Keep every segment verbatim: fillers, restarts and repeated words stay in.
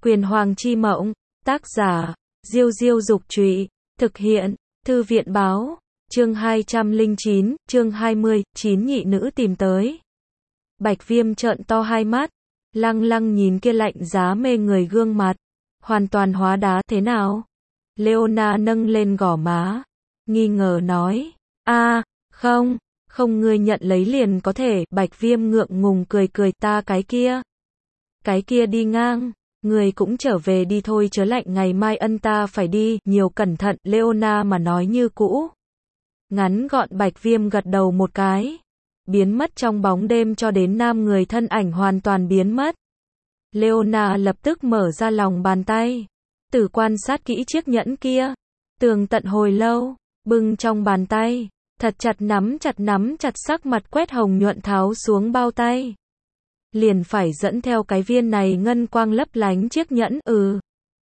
Quyền Hoàng chi mộng, tác giả, Diêu Diêu Dục Trụy, thực hiện, Thư viện Báo, chương hai trăm lẻ chín, chương hai mươi, chín nhị nữ tìm tới. Bạch Viêm trợn to hai mắt, lăng lăng nhìn kia lạnh giá mê người gương mặt, hoàn toàn hóa đá. Thế nào? Leona nâng lên gò má, nghi ngờ nói, a, không, không, ngươi nhận lấy liền có thể. Bạch Viêm ngượng ngùng cười cười, ta cái kia, cái kia đi ngang, người cũng trở về đi thôi, chớ lạnh ngày mai ân ta phải đi, nhiều cẩn thận. Leona mà nói như cũ, ngắn gọn. Bạch Viêm gật đầu một cái, biến mất trong bóng đêm cho đến nam người thân ảnh hoàn toàn biến mất. Leona lập tức mở ra lòng bàn tay, tử quan sát kỹ chiếc nhẫn kia, tường tận hồi lâu, bưng trong bàn tay, thật chặt nắm chặt nắm chặt, sắc mặt quét hồng nhuận, tháo xuống bao tay, liền phải dẫn theo cái viên này ngân quang lấp lánh chiếc nhẫn. Ừ,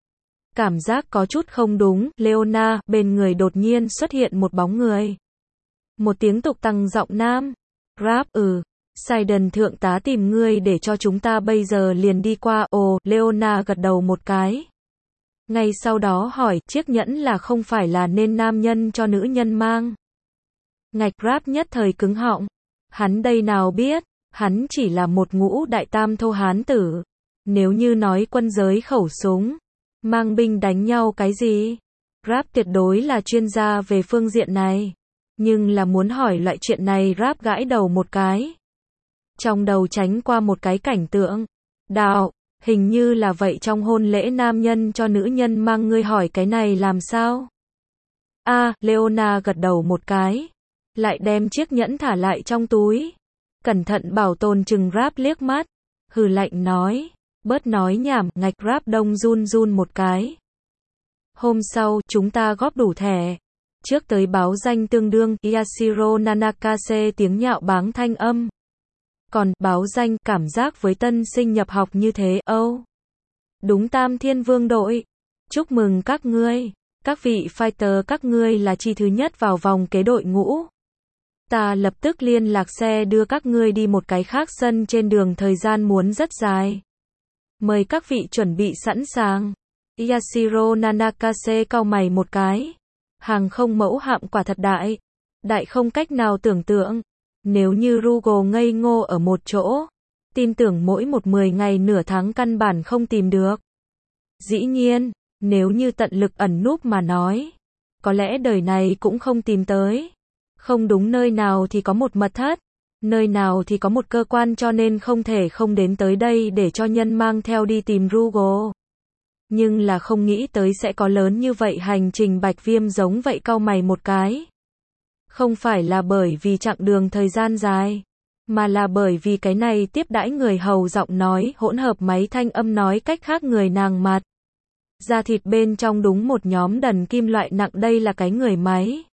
cảm giác có chút không đúng. Leona, bên người đột nhiên xuất hiện một bóng người. Một tiếng tục tăng giọng nam. Rap, ừ, Sidon thượng tá tìm ngươi để cho chúng ta bây giờ liền đi qua. Ồ, Leona gật đầu một cái. Ngay sau đó hỏi, chiếc nhẫn là không phải là nên nam nhân cho nữ nhân mang? Ngạch. Rap nhất thời cứng họng. Hắn đây nào biết, hắn chỉ là một ngũ đại tam thô hán tử. Nếu như nói quân giới khẩu súng, mang binh đánh nhau cái gì, Rap tuyệt đối là chuyên gia về phương diện này. Nhưng là muốn hỏi loại chuyện này, Rap gãi đầu một cái. Trong đầu tránh qua một cái cảnh tượng. Đạo, hình như là vậy, trong hôn lễ nam nhân cho nữ nhân mang, ngươi hỏi cái này làm sao? A, à, Leona gật đầu một cái, lại đem chiếc nhẫn thả lại trong túi. Cẩn thận bảo tồn, chừng Rap liếc mắt, hừ lạnh nói, bớt nói nhảm. Ngạch. Rap đông run run một cái. Hôm sau, chúng ta góp đủ thẻ. Trước tới báo danh tương đương. Yashiro Nanakase tiếng nhạo báng thanh âm. Còn, báo danh, cảm giác với tân sinh nhập học như thế. Âu, oh, đúng, Tam Thiên Vương đội. Chúc mừng các ngươi. Các vị fighter, các ngươi là chi thứ nhất vào vòng kế đội ngũ. Ta lập tức liên lạc xe đưa các ngươi đi một cái khác sân, trên đường thời gian muốn rất dài. Mời các vị chuẩn bị sẵn sàng. Yashiro Nanakase cau mày một cái. Hàng không mẫu hạm quả thật đại. Đại không cách nào tưởng tượng. Nếu như Rugo ngây ngô ở một chỗ, tin tưởng mỗi một mười ngày nửa tháng căn bản không tìm được. Dĩ nhiên, nếu như tận lực ẩn núp mà nói, có lẽ đời này cũng không tìm tới. Không đúng, nơi nào thì có một mật thất, nơi nào thì có một cơ quan, cho nên không thể không đến tới đây để cho nhân mang theo đi tìm Rugo. Nhưng là không nghĩ tới sẽ có lớn như vậy hành trình. Bạch Viêm giống vậy cau mày một cái. Không phải là bởi vì chặng đường thời gian dài, mà là bởi vì cái này tiếp đãi người hầu giọng nói hỗn hợp máy thanh âm, nói cách khác người nàng mặt da thịt bên trong đúng một nhóm đần kim loại nặng. Đây là cái người máy.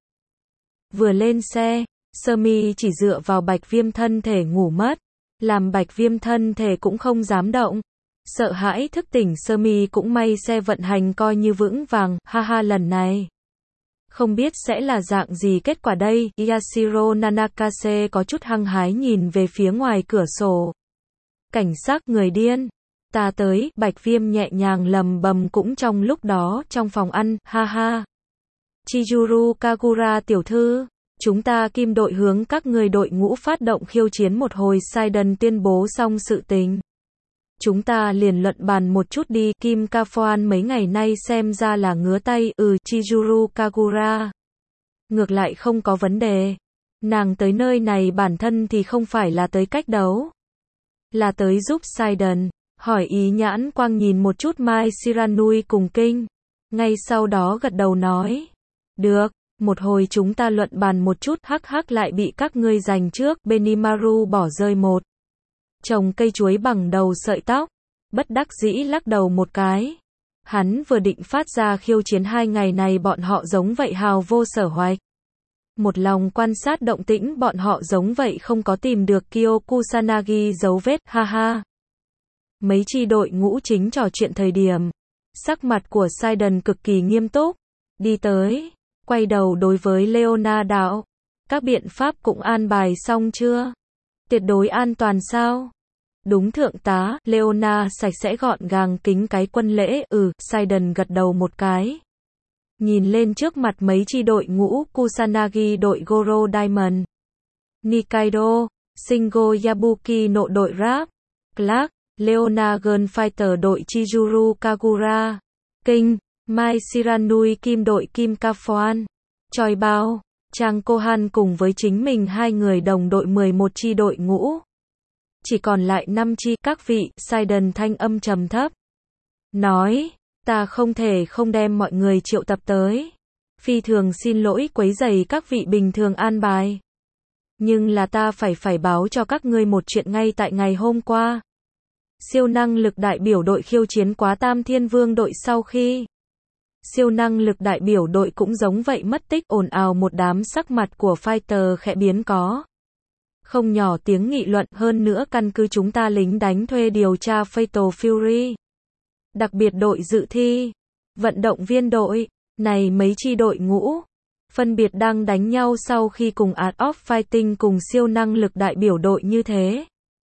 Vừa lên xe, Sơ Mi chỉ dựa vào Bạch Viêm thân thể ngủ mất, làm Bạch Viêm thân thể cũng không dám động. Sợ hãi thức tỉnh Sơ Mi, cũng may xe vận hành coi như vững vàng. Ha ha, lần này không biết sẽ là dạng gì kết quả đây. Yashiro Nanakase có chút hăng hái nhìn về phía ngoài cửa sổ. Cảnh sắc, người điên. Ta tới. Bạch Viêm nhẹ nhàng lầm bầm. Cũng trong lúc đó, trong phòng ăn, ha ha. Chizuru Kagura tiểu thư, chúng ta Kim đội hướng các người đội ngũ phát động khiêu chiến một hồi. Sidon tuyên bố xong sự tình, chúng ta liền luận bàn một chút đi. Kim Kafuan mấy ngày nay xem ra là ngứa tay. Ừ, Chizuru Kagura ngược lại không có vấn đề. Nàng tới nơi này bản thân thì không phải là tới cách đấu, là tới giúp Sidon. Hỏi ý nhãn quang nhìn một chút Mai Shiranui cùng Kinh, ngay sau đó gật đầu nói, được, một hồi chúng ta luận bàn một chút. Hắc hắc, lại bị các ngươi giành trước. Benimaru bỏ rơi một trồng cây chuối bằng đầu sợi tóc, bất đắc dĩ lắc đầu một cái. Hắn vừa định phát ra khiêu chiến, hai ngày này bọn họ giống vậy hào vô sở hoạch, một lòng quan sát động tĩnh. Bọn họ giống vậy không có tìm được Kyo Kusanagi dấu vết. Ha ha. Mấy chi đội ngũ chính trò chuyện thời điểm, sắc mặt của Sidon cực kỳ nghiêm túc, đi tới, quay đầu đối với Leona đạo, các biện pháp cũng an bài xong chưa? Tuyệt đối an toàn sao? Đúng thượng tá, Leona sạch sẽ gọn gàng kính cái quân lễ, ừ, Sidon gật đầu một cái. Nhìn lên trước mặt mấy chi đội ngũ, Kusanagi đội Goro Diamond, Nikaido, Shingo Yabuki nội đội Rap, Clark, Leona Gunfighter đội Chizuru Kagura, King, Mai Shiranui Kim đội Kim Kafuan, Choi Bao, Trang Kohan cùng với chính mình hai người đồng đội mười một chi đội ngũ. Chỉ còn lại năm chi, các vị, Sidon thanh âm trầm thấp. Nói, ta không thể không đem mọi người triệu tập tới. Phi thường xin lỗi quấy rầy các vị bình thường an bài. Nhưng là ta phải phải báo cho các ngươi một chuyện ngay tại ngày hôm qua. Siêu năng lực đại biểu đội khiêu chiến quá Tam Thiên Vương đội sau khi. Siêu năng lực đại biểu đội cũng giống vậy mất tích ồn ào một đám sắc mặt của fighter khẽ biến có. Không nhỏ tiếng nghị luận hơn nữa căn cứ chúng ta lính đánh thuê điều tra Fatal Fury. Đặc biệt đội dự thi. Vận động viên đội. Này mấy chi đội ngũ. Phân biệt đang đánh nhau sau khi cùng Art of Fighting cùng siêu năng lực đại biểu đội như thế.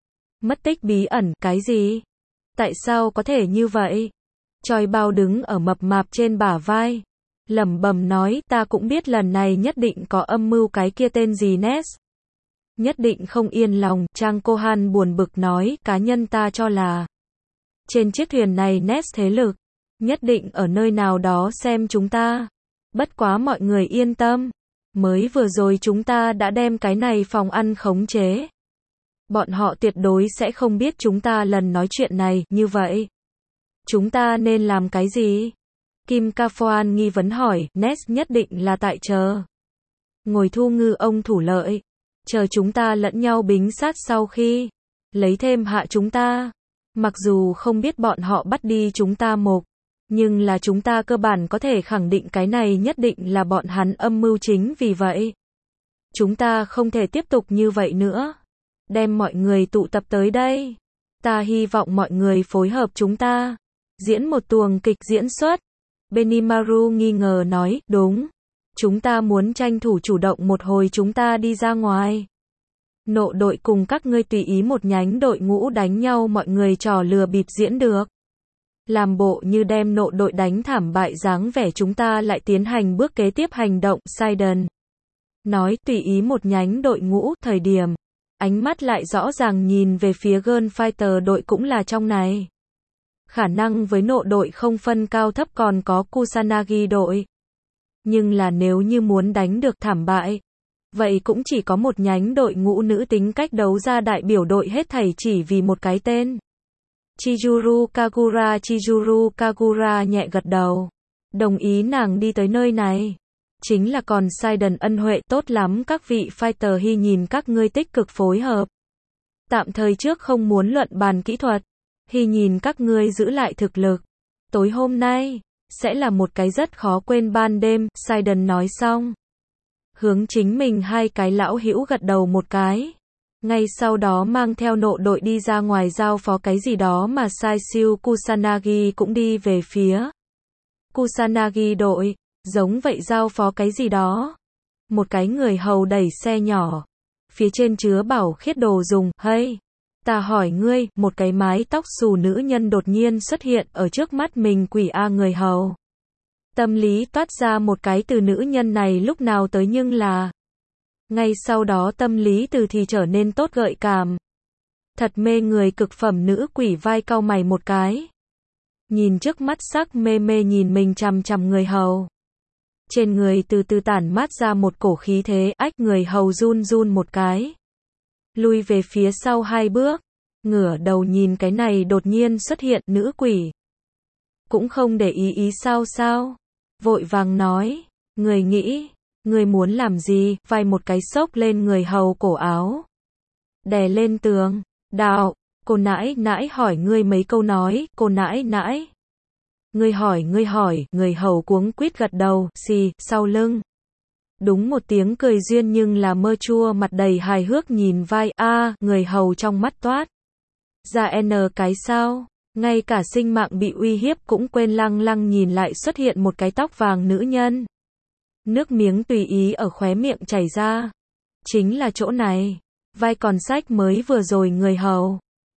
Mất tích bí ẩn, cái gì? Tại sao có thể như vậy? Choi Bao đứng ở mập mạp trên bả vai. Lẩm bẩm nói, ta cũng biết lần này nhất định có âm mưu cái kia tên gì Ness. Nhất định không yên lòng, Trang Kohan buồn bực nói, cá nhân ta cho là. Trên chiếc thuyền này Ness thế lực. Nhất định ở nơi nào đó xem chúng ta. Bất quá mọi người yên tâm. Mới vừa rồi chúng ta đã đem cái này phòng ăn khống chế. Bọn họ tuyệt đối sẽ không biết chúng ta lần nói chuyện này, như vậy. Chúng ta nên làm cái gì? Kim Kafuan nghi vấn hỏi, Ness nhất định là tại chờ. Ngồi thu ngư ông thủ lợi. Chờ chúng ta lẫn nhau bính sát sau khi. Lấy thêm hạ chúng ta. Mặc dù không biết bọn họ bắt đi chúng ta mục. Nhưng là chúng ta cơ bản có thể khẳng định cái này nhất định là bọn hắn âm mưu chính vì vậy. Chúng ta không thể tiếp tục như vậy nữa. Đem mọi người tụ tập tới đây. Ta hy vọng mọi người phối hợp chúng ta. Diễn một tuồng kịch diễn xuất. Benimaru nghi ngờ nói, đúng. Chúng ta muốn tranh thủ chủ động một hồi chúng ta đi ra ngoài. Nộ đội cùng các ngươi tùy ý một nhánh đội ngũ đánh nhau mọi người trò lừa bịp diễn được. Làm bộ như đem nộ đội đánh thảm bại dáng vẻ chúng ta lại tiến hành bước kế tiếp hành động, Sidon. Nói tùy ý một nhánh đội ngũ, thời điểm. Ánh mắt lại rõ ràng nhìn về phía Gunfighter đội cũng là trong này. Khả năng với nộ đội không phân cao thấp còn có Kusanagi đội. Nhưng là nếu như muốn đánh được thảm bại. Vậy cũng chỉ có một nhánh đội ngũ nữ tính cách đấu ra đại biểu đội hết thảy chỉ vì một cái tên. Chizuru Kagura Chizuru Kagura nhẹ gật đầu. Đồng ý nàng đi tới nơi này. Chính là còn Sidon ân huệ tốt lắm các vị fighter hy nhìn các ngươi tích cực phối hợp. Tạm thời trước không muốn luận bàn kỹ thuật. Hy nhìn các ngươi giữ lại thực lực. Tối hôm nay, sẽ là một cái rất khó quên ban đêm, Sidon nói xong. Hướng chính mình hai cái lão hữu gật đầu một cái. Ngay sau đó mang theo nộ đội đi ra ngoài giao phó cái gì đó mà sai siêu Kusanagi cũng đi về phía. Kusanagi đội, giống vậy giao phó cái gì đó. Một cái người hầu đẩy xe nhỏ. Phía trên chứa bảo khiết đồ dùng, hey, ta hỏi ngươi, một cái mái tóc xù nữ nhân đột nhiên xuất hiện ở trước mắt mình quỷ a người hầu. Tâm lý toát ra một cái từ nữ nhân này lúc nào tới nhưng là. Ngay sau đó tâm lý từ thì trở nên tốt gợi cảm. Thật mê người cực phẩm nữ quỷ vai cau mày một cái. Nhìn trước mắt sắc mê mê nhìn mình chằm chằm người hầu. Trên người từ từ tản mát ra một cổ khí thế, ách người hầu run run một cái. Lui về phía sau hai bước. Ngửa đầu nhìn cái này đột nhiên xuất hiện nữ quỷ. Cũng không để ý ý sao sao. Vội vàng nói. Người nghĩ. Người muốn làm gì, vai một cái xốc lên người hầu cổ áo. Đè lên tường. Đạo, cô nãi nãi hỏi ngươi mấy câu nói, cô nãi nãi. Ngươi hỏi ngươi hỏi, người hầu cuống quýt gật đầu, xì, sau lưng. Đúng một tiếng cười duyên nhưng là mơ chua mặt đầy hài hước nhìn vai, a người hầu trong mắt toát. Ra n cái sao, ngay cả sinh mạng bị uy hiếp cũng quên lăng lăng nhìn lại xuất hiện một cái tóc vàng nữ nhân. Nước miếng tùy ý ở khóe miệng chảy ra. Chính là chỗ này. Vai còn sách mới vừa rồi người hầu.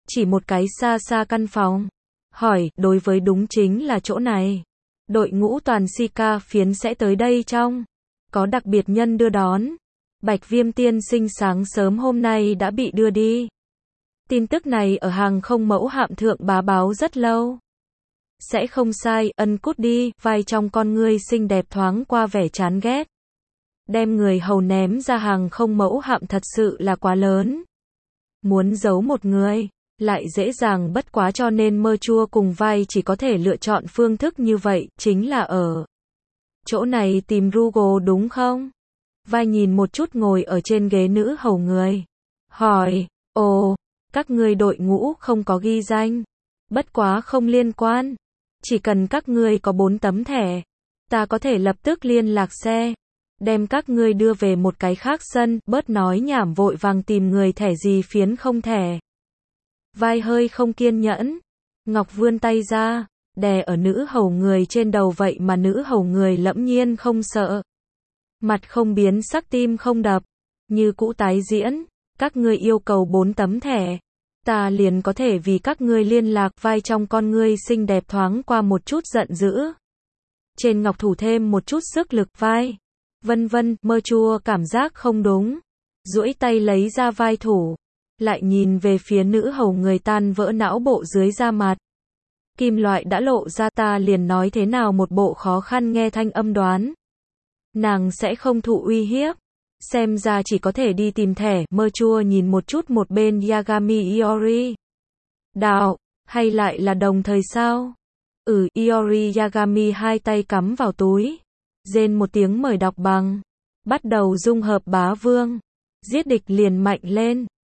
chỉ một cái xa xa căn phòng. Hỏi, đối với đúng chính là chỗ này. Đội ngũ toàn si ca phiến sẽ tới đây trong. Có đặc biệt nhân đưa đón. Bạch Viêm tiên sinh sáng sớm hôm nay đã bị đưa đi. Tin tức này ở hàng không mẫu hạm thượng bá báo rất lâu. Sẽ không sai, ân cút đi, vai trong con ngươi xinh đẹp thoáng qua vẻ chán ghét. Đem người hầu ném ra hàng không mẫu hạm thật sự là quá lớn. Muốn giấu một người, lại dễ dàng bất quá cho nên mơ chua cùng vai chỉ có thể lựa chọn phương thức như vậy, chính là ở chỗ này tìm Rugo đúng không? Vai nhìn một chút ngồi ở trên ghế nữ hầu người. Hỏi, ồ, các ngươi đội ngũ không có ghi danh. Bất quá không liên quan. Chỉ cần các ngươi có bốn tấm thẻ, ta có thể lập tức liên lạc xe. Đem các ngươi đưa về một cái khác sân, bớt nói nhảm vội vàng tìm người thẻ gì phiến không thẻ. Vai hơi không kiên nhẫn. Ngọc vươn tay ra, đè ở nữ hầu người trên đầu vậy mà nữ hầu người lẫm nhiên không sợ. Mặt không biến sắc tim không đập. Như cũ tái diễn, các ngươi yêu cầu bốn tấm thẻ. Ta liền có thể vì các ngươi liên lạc. Vai trong con ngươi xinh đẹp thoáng qua một chút giận dữ. Trên ngọc thủ thêm một chút sức lực. Vai. Vân vân, mơ chua cảm giác không đúng. Duỗi tay lấy ra vai thủ. Lại nhìn về phía nữ hầu người tan vỡ não bộ dưới da mặt. Kim loại đã lộ ra, ta liền nói thế nào một bộ khó khăn nghe thanh âm đoán. Nàng sẽ không thụ uy hiếp. Xem ra chỉ có thể đi tìm thẻ. Mơ chua nhìn một chút một bên Yagami Iori. Đạo, hay lại là đồng thời sao? Ừ, Iori Yagami hai tay cắm vào túi. Rên một tiếng mời đọc bằng. Bắt đầu dung hợp bá vương. Giết địch liền mạnh lên.